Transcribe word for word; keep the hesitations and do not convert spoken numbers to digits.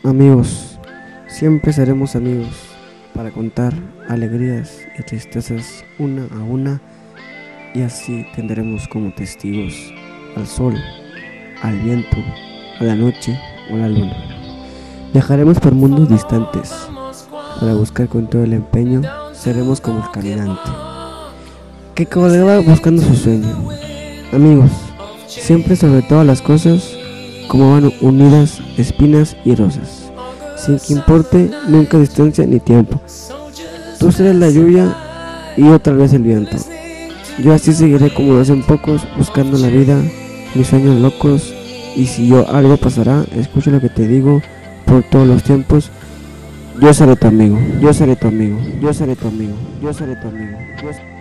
Amigos, siempre seremos amigos para contar alegrías y tristezas una a una, y así tendremos como testigos al sol, al viento, a la noche o a la luna. Viajaremos por mundos distantes para buscar con todo el empeño. Seremos como el caminante que cabalgaba buscando su sueño. Amigos, siempre sobre todas las cosas, como van unidas espinas y rosas, sin que importe nunca distancia ni tiempo. Tú serás la lluvia y yo tal vez el viento. Yo así seguiré como lo hacen pocos, buscando la vida, mis sueños locos. Y si yo algo pasará, escucha lo que te digo por todos los tiempos. Yo seré tu amigo, yo seré tu amigo, yo seré tu amigo, yo seré tu amigo. Yo seré...